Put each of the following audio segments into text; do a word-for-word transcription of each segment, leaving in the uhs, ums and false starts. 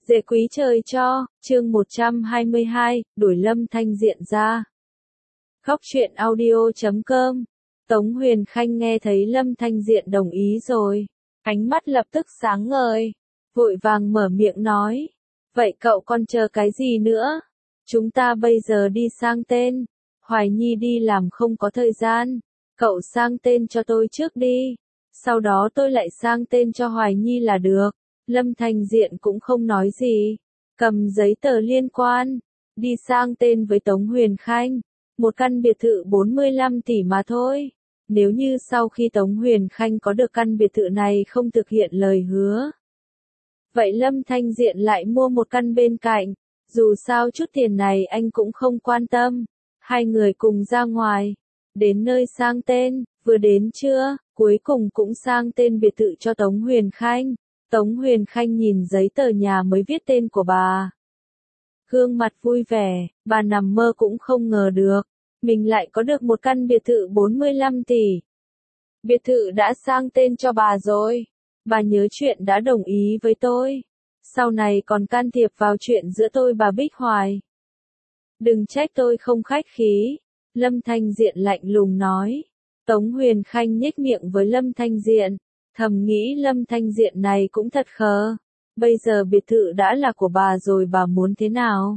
Dễ quý trời cho, chương một trăm hai mươi hai, đuổi Lâm Thanh Diện ra. Khóc chuyện audio chấm com. Tống Huyền Khanh nghe thấy Lâm Thanh Diện đồng ý rồi, ánh mắt lập tức sáng ngời, vội vàng mở miệng nói, vậy cậu còn chờ cái gì nữa? Chúng ta bây giờ đi sang tên, Hoài Nhi đi làm không có thời gian, cậu sang tên cho tôi trước đi, sau đó tôi lại sang tên cho Hoài Nhi là được. Lâm Thanh Diện cũng không nói gì, cầm giấy tờ liên quan, đi sang tên với Tống Huyền Khanh, một căn biệt thự bốn mươi lăm tỷ mà thôi. Nếu như sau khi Tống Huyền Khanh có được căn biệt thự này không thực hiện lời hứa, vậy Lâm Thanh Diện lại mua một căn bên cạnh, dù sao chút tiền này anh cũng không quan tâm. Hai người cùng ra ngoài, đến nơi sang tên, vừa đến trưa, cuối cùng cũng sang tên biệt thự cho Tống Huyền Khanh. Tống Huyền Khanh nhìn giấy tờ nhà mới viết tên của bà, gương mặt vui vẻ, bà nằm mơ cũng không ngờ được, mình lại có được một căn biệt thự bốn mươi lăm tỷ. Biệt thự đã sang tên cho bà rồi, bà nhớ chuyện đã đồng ý với tôi, sau này còn can thiệp vào chuyện giữa tôi bà Bích Hoài. Đừng trách tôi không khách khí, Lâm Thanh Diện lạnh lùng nói. Tống Huyền Khanh nhếch miệng với Lâm Thanh Diện, thầm nghĩ Lâm Thanh Diện này cũng thật khờ, bây giờ biệt thự đã là của bà rồi bà muốn thế nào?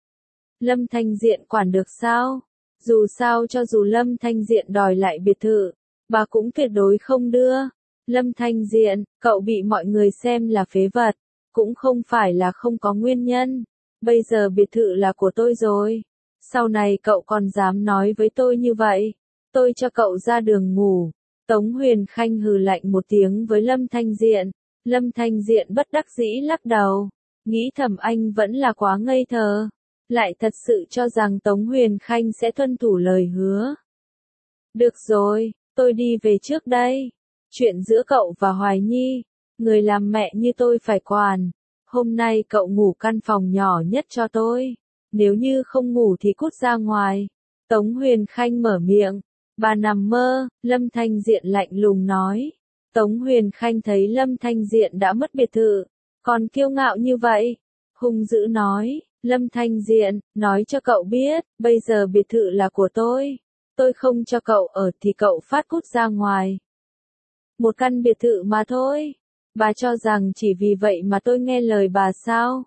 Lâm Thanh Diện quản được sao? Dù sao cho dù Lâm Thanh Diện đòi lại biệt thự, bà cũng tuyệt đối không đưa. Lâm Thanh Diện, cậu bị mọi người xem là phế vật, cũng không phải là không có nguyên nhân, bây giờ biệt thự là của tôi rồi, sau này cậu còn dám nói với tôi như vậy, tôi cho cậu ra đường ngủ. Tống Huyền Khanh hừ lạnh một tiếng với Lâm Thanh Diện, Lâm Thanh Diện bất đắc dĩ lắc đầu, nghĩ thầm anh vẫn là quá ngây thơ, lại thật sự cho rằng Tống Huyền Khanh sẽ tuân thủ lời hứa. Được rồi, tôi đi về trước đây, chuyện giữa cậu và Hoài Nhi, người làm mẹ như tôi phải quản, hôm nay cậu ngủ căn phòng nhỏ nhất cho tôi, nếu như không ngủ thì cút ra ngoài. Tống Huyền Khanh mở miệng. Bà nằm mơ, Lâm Thanh Diện lạnh lùng nói. Tống Huyền Khanh thấy Lâm Thanh Diện đã mất biệt thự, còn kiêu ngạo như vậy, hung dữ nói, Lâm Thanh Diện, nói cho cậu biết, bây giờ biệt thự là của tôi, tôi không cho cậu ở thì cậu phát cút ra ngoài. Một căn biệt thự mà thôi, bà cho rằng chỉ vì vậy mà tôi nghe lời bà sao?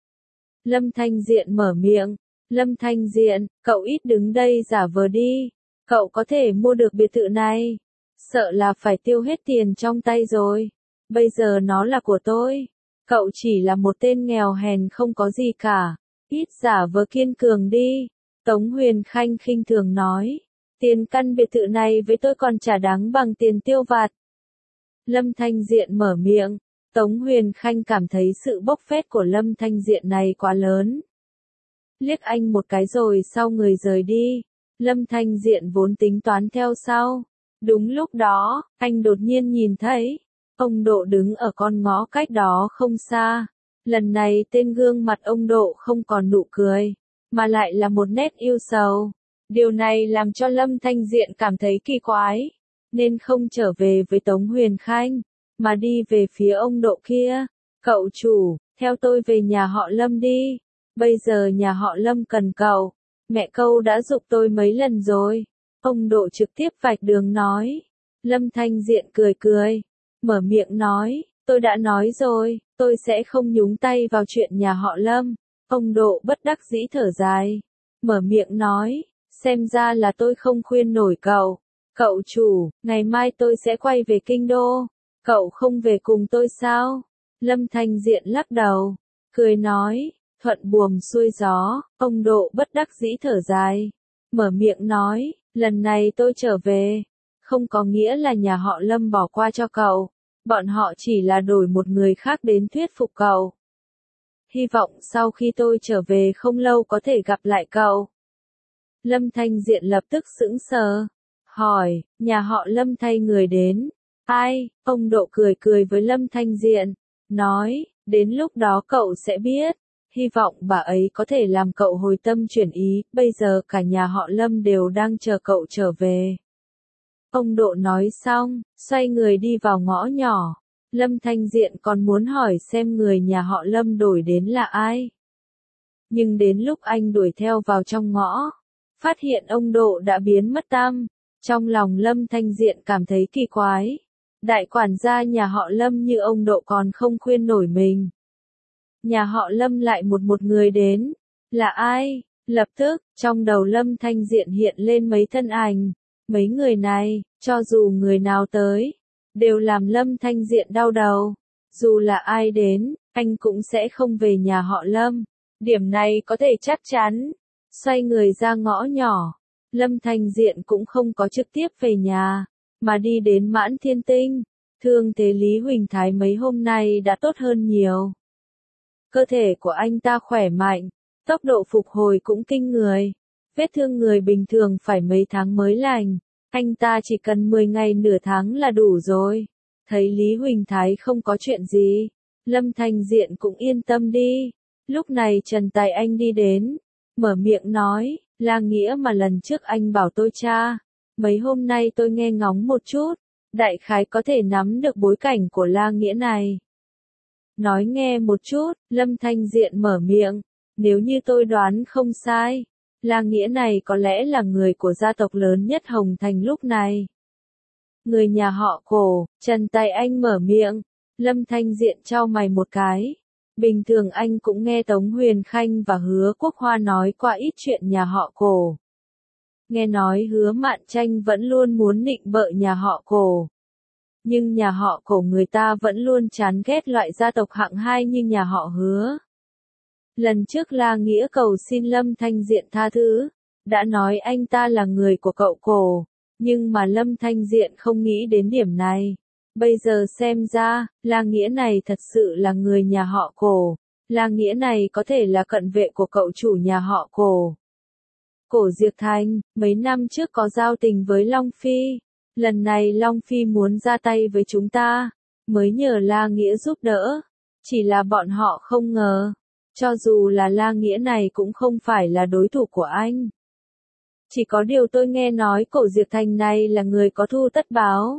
Lâm Thanh Diện mở miệng, Lâm Thanh Diện, cậu ít đứng đây giả vờ đi. Cậu có thể mua được biệt thự này, sợ là phải tiêu hết tiền trong tay rồi, bây giờ nó là của tôi, cậu chỉ là một tên nghèo hèn không có gì cả, ít giả vờ kiên cường đi. Tống Huyền Khanh khinh thường nói, tiền căn biệt thự này với tôi còn chả đáng bằng tiền tiêu vặt. Lâm Thanh Diện mở miệng, Tống Huyền Khanh cảm thấy sự bốc phét của Lâm Thanh Diện này quá lớn, liếc anh một cái rồi sau người rời đi. Lâm Thanh Diện vốn tính toán theo sau. Đúng lúc đó, anh đột nhiên nhìn thấy, ông Độ đứng ở con ngõ cách đó không xa. Lần này tên gương mặt ông Độ không còn nụ cười, mà lại là một nét yêu sầu. Điều này làm cho Lâm Thanh Diện cảm thấy kỳ quái, nên không trở về với Tống Huyền Khanh, mà đi về phía ông Độ kia. Cậu chủ, theo tôi về nhà họ Lâm đi, bây giờ nhà họ Lâm cần cậu. Mẹ câu đã giục tôi mấy lần rồi. Ông Độ trực tiếp vạch đường nói. Lâm Thanh Diện cười cười, mở miệng nói, tôi đã nói rồi, tôi sẽ không nhúng tay vào chuyện nhà họ Lâm. Ông Độ bất đắc dĩ thở dài, mở miệng nói, xem ra là tôi không khuyên nổi cậu. Cậu chủ, ngày mai tôi sẽ quay về Kinh Đô, cậu không về cùng tôi sao? Lâm Thanh Diện lắc đầu, cười nói, thuận buồm xuôi gió. Ông Độ bất đắc dĩ thở dài, mở miệng nói, lần này tôi trở về, không có nghĩa là nhà họ Lâm bỏ qua cho cậu, bọn họ chỉ là đổi một người khác đến thuyết phục cậu. Hy vọng sau khi tôi trở về không lâu có thể gặp lại cậu. Lâm Thanh Diện lập tức sững sờ, hỏi, nhà họ Lâm thay người đến, ai? Ông Độ cười cười với Lâm Thanh Diện, nói, đến lúc đó cậu sẽ biết. Hy vọng bà ấy có thể làm cậu hồi tâm chuyển ý, bây giờ cả nhà họ Lâm đều đang chờ cậu trở về. Ông Độ nói xong, xoay người đi vào ngõ nhỏ. Lâm Thanh Diện còn muốn hỏi xem người nhà họ Lâm đổi đến là ai. Nhưng đến lúc anh đuổi theo vào trong ngõ, phát hiện ông Độ đã biến mất tăm. Trong lòng Lâm Thanh Diện cảm thấy kỳ quái. Đại quản gia nhà họ Lâm như ông Độ còn không khuyên nổi mình. Nhà họ Lâm lại một một người đến. Là ai? Lập tức, trong đầu Lâm Thanh Diện hiện lên mấy thân ảnh. Mấy người này, cho dù người nào tới, đều làm Lâm Thanh Diện đau đầu. Dù là ai đến, anh cũng sẽ không về nhà họ Lâm. Điểm này có thể chắc chắn. Xoay người ra ngõ nhỏ, Lâm Thanh Diện cũng không có trực tiếp về nhà, mà đi đến Mãn Thiên Tinh. Thương thế Lý Huỳnh Thái mấy hôm nay đã tốt hơn nhiều. Cơ thể của anh ta khỏe mạnh, tốc độ phục hồi cũng kinh người. Vết thương người bình thường phải mấy tháng mới lành, anh ta chỉ cần mười ngày nửa tháng là đủ rồi. Thấy Lý Huỳnh Thái không có chuyện gì, Lâm Thanh Diện cũng yên tâm đi. Lúc này Trần Tài Anh đi đến, mở miệng nói, là nghĩa mà lần trước anh bảo tôi tra. Mấy hôm nay tôi nghe ngóng một chút, đại khái có thể nắm được bối cảnh của La Nghĩa này. Nói nghe một chút, Lâm Thanh Diện mở miệng, nếu như tôi đoán không sai, La Nghĩa này có lẽ là người của gia tộc lớn nhất Hồng Thành lúc này. Người nhà họ Cổ, Trần Tài Anh mở miệng, Lâm Thanh Diện chau mày một cái. Bình thường anh cũng nghe Tống Huyền Khanh và Hứa Quốc Hoa nói qua ít chuyện nhà họ Cổ. Nghe nói Hứa Mạn Tranh vẫn luôn muốn nịnh bợ nhà họ Cổ. Nhưng nhà họ Cổ người ta vẫn luôn chán ghét loại gia tộc hạng hai như nhà họ Hứa. Lần trước La Nghĩa cầu xin Lâm Thanh Diện tha thứ, đã nói anh ta là người của cậu Cổ, nhưng mà Lâm Thanh Diện không nghĩ đến điểm này. Bây giờ xem ra, La Nghĩa này thật sự là người nhà họ Cổ. La Nghĩa này có thể là cận vệ của cậu chủ nhà họ Cổ. Cổ Diệp Thành, mấy năm trước có giao tình với Long Phi. Lần này Long Phi muốn ra tay với chúng ta, mới nhờ La Nghĩa giúp đỡ. Chỉ là bọn họ không ngờ, cho dù là La Nghĩa này cũng không phải là đối thủ của anh. Chỉ có điều tôi nghe nói Cổ Diệp Thành này là người có thù tất báo.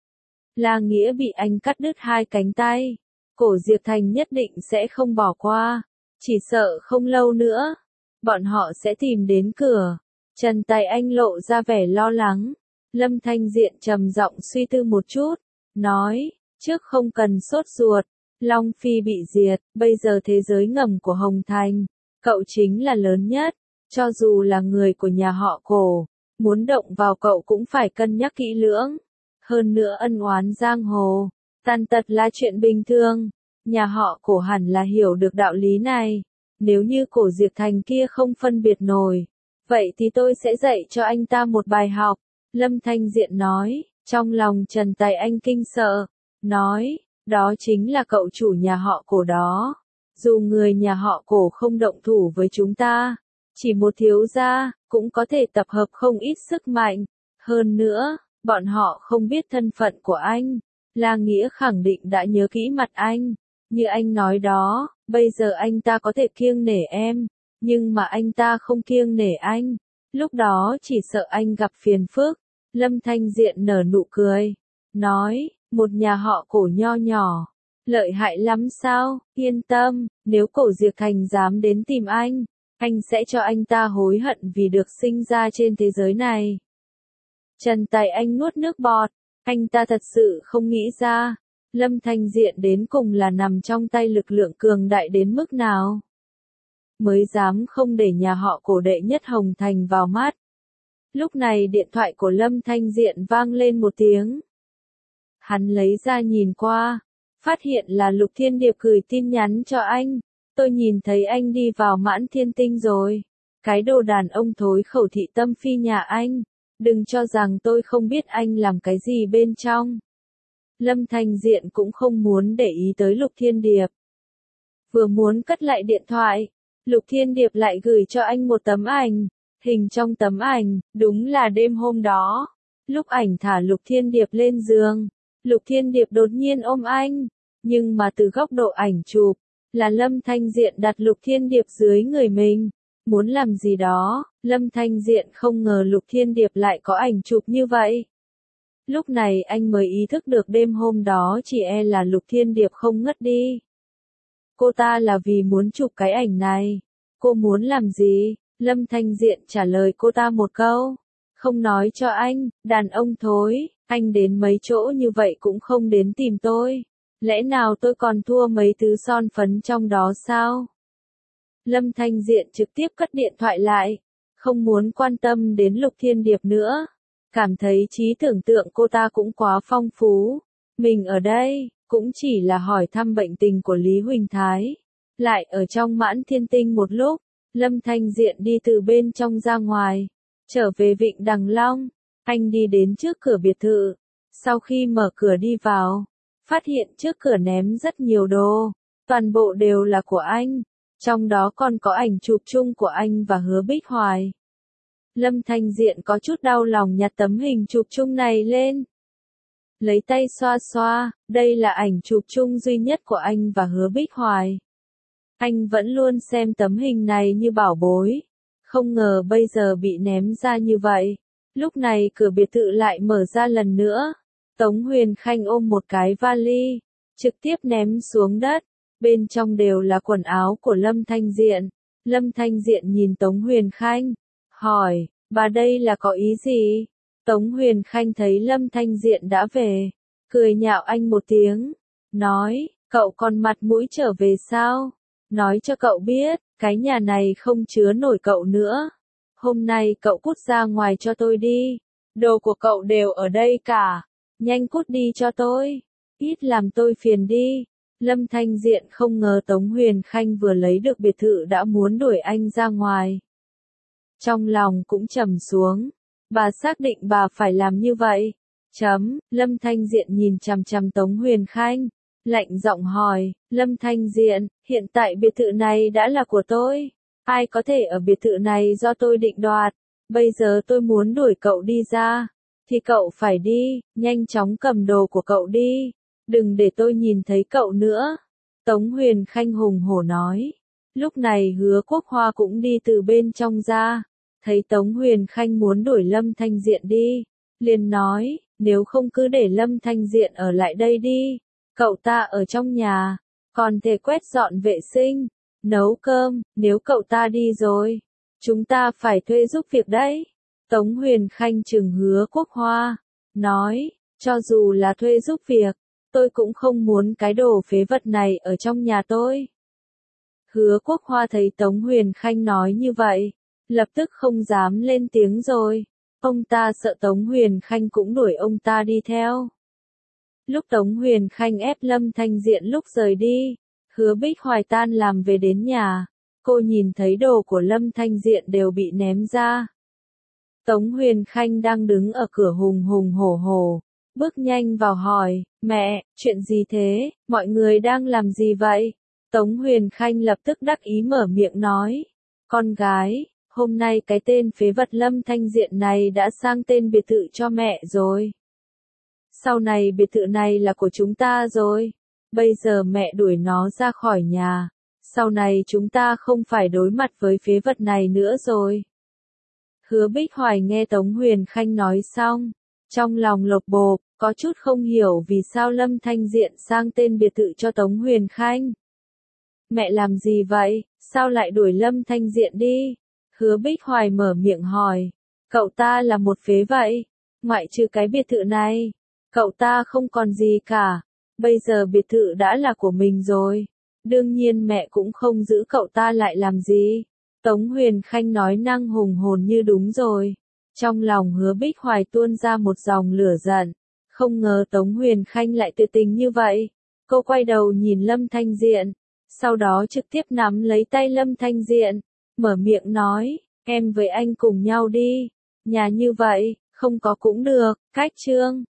La Nghĩa bị anh cắt đứt hai cánh tay, Cổ Diệp Thành nhất định sẽ không bỏ qua, chỉ sợ không lâu nữa, bọn họ sẽ tìm đến cửa. Trần Tài Anh lộ ra vẻ lo lắng, Lâm Thanh Diện trầm giọng suy tư một chút, nói, trước không cần sốt ruột, Long Phi bị diệt, bây giờ thế giới ngầm của Hồng Thành, cậu chính là lớn nhất, cho dù là người của nhà họ Cổ, muốn động vào cậu cũng phải cân nhắc kỹ lưỡng. Hơn nữa ân oán giang hồ, tàn tật là chuyện bình thường, nhà họ Cổ hẳn là hiểu được đạo lý này. Nếu như Cổ Diệp Thành kia không phân biệt nổi, vậy thì tôi sẽ dạy cho anh ta một bài học. Lâm Thanh Diện nói, trong lòng Trần Tài Anh kinh sợ, nói, đó chính là cậu chủ nhà họ Cổ đó. Dù người nhà họ Cổ không động thủ với chúng ta, chỉ một thiếu gia, cũng có thể tập hợp không ít sức mạnh. Hơn nữa, bọn họ không biết thân phận của anh. La Nghĩa khẳng định đã nhớ kỹ mặt anh. Như anh nói đó, bây giờ anh ta có thể kiêng nể em, nhưng mà anh ta không kiêng nể anh. Lúc đó chỉ sợ anh gặp phiền phức. Lâm Thanh Diện nở nụ cười, nói, một nhà họ Cổ nho nhỏ, lợi hại lắm sao, yên tâm, nếu Cổ Diệp Thành dám đến tìm anh, anh sẽ cho anh ta hối hận vì được sinh ra trên thế giới này. Trần Tài Anh nuốt nước bọt, anh ta thật sự không nghĩ ra, Lâm Thanh Diện đến cùng là nằm trong tay lực lượng cường đại đến mức nào. Mới dám không để nhà họ Cổ đệ nhất Hồng Thành vào mắt. Lúc này điện thoại của Lâm Thanh Diện vang lên một tiếng. Hắn lấy ra nhìn qua, phát hiện là Lục Thiên Điệp gửi tin nhắn cho anh. Tôi nhìn thấy anh đi vào Mãn Thiên Tinh rồi. Cái đồ đàn ông thối khẩu thị tâm phi nhà anh. Đừng cho rằng tôi không biết anh làm cái gì bên trong. Lâm Thanh Diện cũng không muốn để ý tới Lục Thiên Điệp. Vừa muốn cất lại điện thoại, Lục Thiên Điệp lại gửi cho anh một tấm ảnh. Hình trong tấm ảnh, đúng là đêm hôm đó. Lúc ảnh thả Lục Thiên Điệp lên giường, Lục Thiên Điệp đột nhiên ôm anh. Nhưng mà từ góc độ ảnh chụp, là Lâm Thanh Diện đặt Lục Thiên Điệp dưới người mình. Muốn làm gì đó, Lâm Thanh Diện không ngờ Lục Thiên Điệp lại có ảnh chụp như vậy. Lúc này anh mới ý thức được đêm hôm đó chỉ e là Lục Thiên Điệp không ngất đi. Cô ta là vì muốn chụp cái ảnh này. Cô muốn làm gì? Lâm Thanh Diện trả lời cô ta một câu. Không nói cho anh, đàn ông thối, anh đến mấy chỗ như vậy cũng không đến tìm tôi. Lẽ nào tôi còn thua mấy thứ son phấn trong đó sao? Lâm Thanh Diện trực tiếp cất điện thoại lại, không muốn quan tâm đến Lục Thiên Điệp nữa. Cảm thấy trí tưởng tượng cô ta cũng quá phong phú. Mình ở đây, cũng chỉ là hỏi thăm bệnh tình của Lý Huỳnh Thái. Lại ở trong Mãn Thiên Tinh một lúc, Lâm Thanh Diện đi từ bên trong ra ngoài, trở về Vịnh Đằng Long. Anh đi đến trước cửa biệt thự. Sau khi mở cửa đi vào, phát hiện trước cửa ném rất nhiều đồ. Toàn bộ đều là của anh. Trong đó còn có ảnh chụp chung của anh và Hứa Bích Hoài. Lâm Thanh Diện có chút đau lòng nhặt tấm hình chụp chung này lên. Lấy tay xoa xoa, đây là ảnh chụp chung duy nhất của anh và Hứa Bích Hoài. Anh vẫn luôn xem tấm hình này như bảo bối. Không ngờ bây giờ bị ném ra như vậy. Lúc này cửa biệt thự lại mở ra lần nữa. Tống Huyền Khanh ôm một cái vali, trực tiếp ném xuống đất. Bên trong đều là quần áo của Lâm Thanh Diện. Lâm Thanh Diện nhìn Tống Huyền Khanh, hỏi, bà đây là có ý gì? Tống Huyền Khanh thấy Lâm Thanh Diện đã về, cười nhạo anh một tiếng, nói, cậu còn mặt mũi trở về sao? Nói cho cậu biết, cái nhà này không chứa nổi cậu nữa. Hôm nay cậu cút ra ngoài cho tôi đi. Đồ của cậu đều ở đây cả. Nhanh cút đi cho tôi. Ít làm tôi phiền đi. Lâm Thanh Diện không ngờ Tống Huyền Khanh vừa lấy được biệt thự đã muốn đuổi anh ra ngoài. Trong lòng cũng trầm xuống. Bà xác định bà phải làm như vậy. Chấm, Lâm Thanh Diện nhìn chằm chằm Tống Huyền Khanh. Lạnh giọng hỏi, Lâm Thanh Diện, hiện tại biệt thự này đã là của tôi. Ai có thể ở biệt thự này do tôi định đoạt. Bây giờ tôi muốn đuổi cậu đi ra. Thì cậu phải đi, nhanh chóng cầm đồ của cậu đi. Đừng để tôi nhìn thấy cậu nữa. Tống Huyền Khanh hùng hổ nói. Lúc này Hứa Quốc Hoa cũng đi từ bên trong ra. Thấy Tống Huyền Khanh muốn đuổi Lâm Thanh Diện đi. Liền nói, nếu không cứ để Lâm Thanh Diện ở lại đây đi. Cậu ta ở trong nhà, còn thể quét dọn vệ sinh, nấu cơm, nếu cậu ta đi rồi, chúng ta phải thuê giúp việc đấy. Tống Huyền Khanh trừng Hứa Quốc Hoa, nói, cho dù là thuê giúp việc, tôi cũng không muốn cái đồ phế vật này ở trong nhà tôi. Hứa Quốc Hoa thấy Tống Huyền Khanh nói như vậy, lập tức không dám lên tiếng rồi. Ông ta sợ Tống Huyền Khanh cũng đuổi ông ta đi theo. Lúc Tống Huyền Khanh ép Lâm Thanh Diện lúc rời đi, Hứa Bích Hoài tan làm về đến nhà, cô nhìn thấy đồ của Lâm Thanh Diện đều bị ném ra. Tống Huyền Khanh đang đứng ở cửa hùng hùng hổ hổ, bước nhanh vào hỏi, mẹ, chuyện gì thế, mọi người đang làm gì vậy? Tống Huyền Khanh lập tức đắc ý mở miệng nói, con gái, hôm nay cái tên phế vật Lâm Thanh Diện này đã sang tên biệt thự cho mẹ rồi. Sau này biệt thự này là của chúng ta rồi. Bây giờ mẹ đuổi nó ra khỏi nhà. Sau này chúng ta không phải đối mặt với phế vật này nữa rồi. Hứa Bích Hoài nghe Tống Huyền Khanh nói xong. Trong lòng lột bột, có chút không hiểu vì sao Lâm Thanh Diện sang tên biệt thự cho Tống Huyền Khanh. Mẹ làm gì vậy? Sao lại đuổi Lâm Thanh Diện đi? Hứa Bích Hoài mở miệng hỏi. Cậu ta là một phế vậy. Ngoại trừ cái biệt thự này. Cậu ta không còn gì cả. Bây giờ biệt thự đã là của mình rồi. Đương nhiên mẹ cũng không giữ cậu ta lại làm gì. Tống Huyền Khanh nói năng hùng hồn như đúng rồi. Trong lòng Hứa Bích Hoài tuôn ra một dòng lửa giận. Không ngờ Tống Huyền Khanh lại tuyệt tình như vậy. Cô quay đầu nhìn Lâm Thanh Diện. Sau đó trực tiếp nắm lấy tay Lâm Thanh Diện. Mở miệng nói, em với anh cùng nhau đi. Nhà như vậy, không có cũng được, cách chương.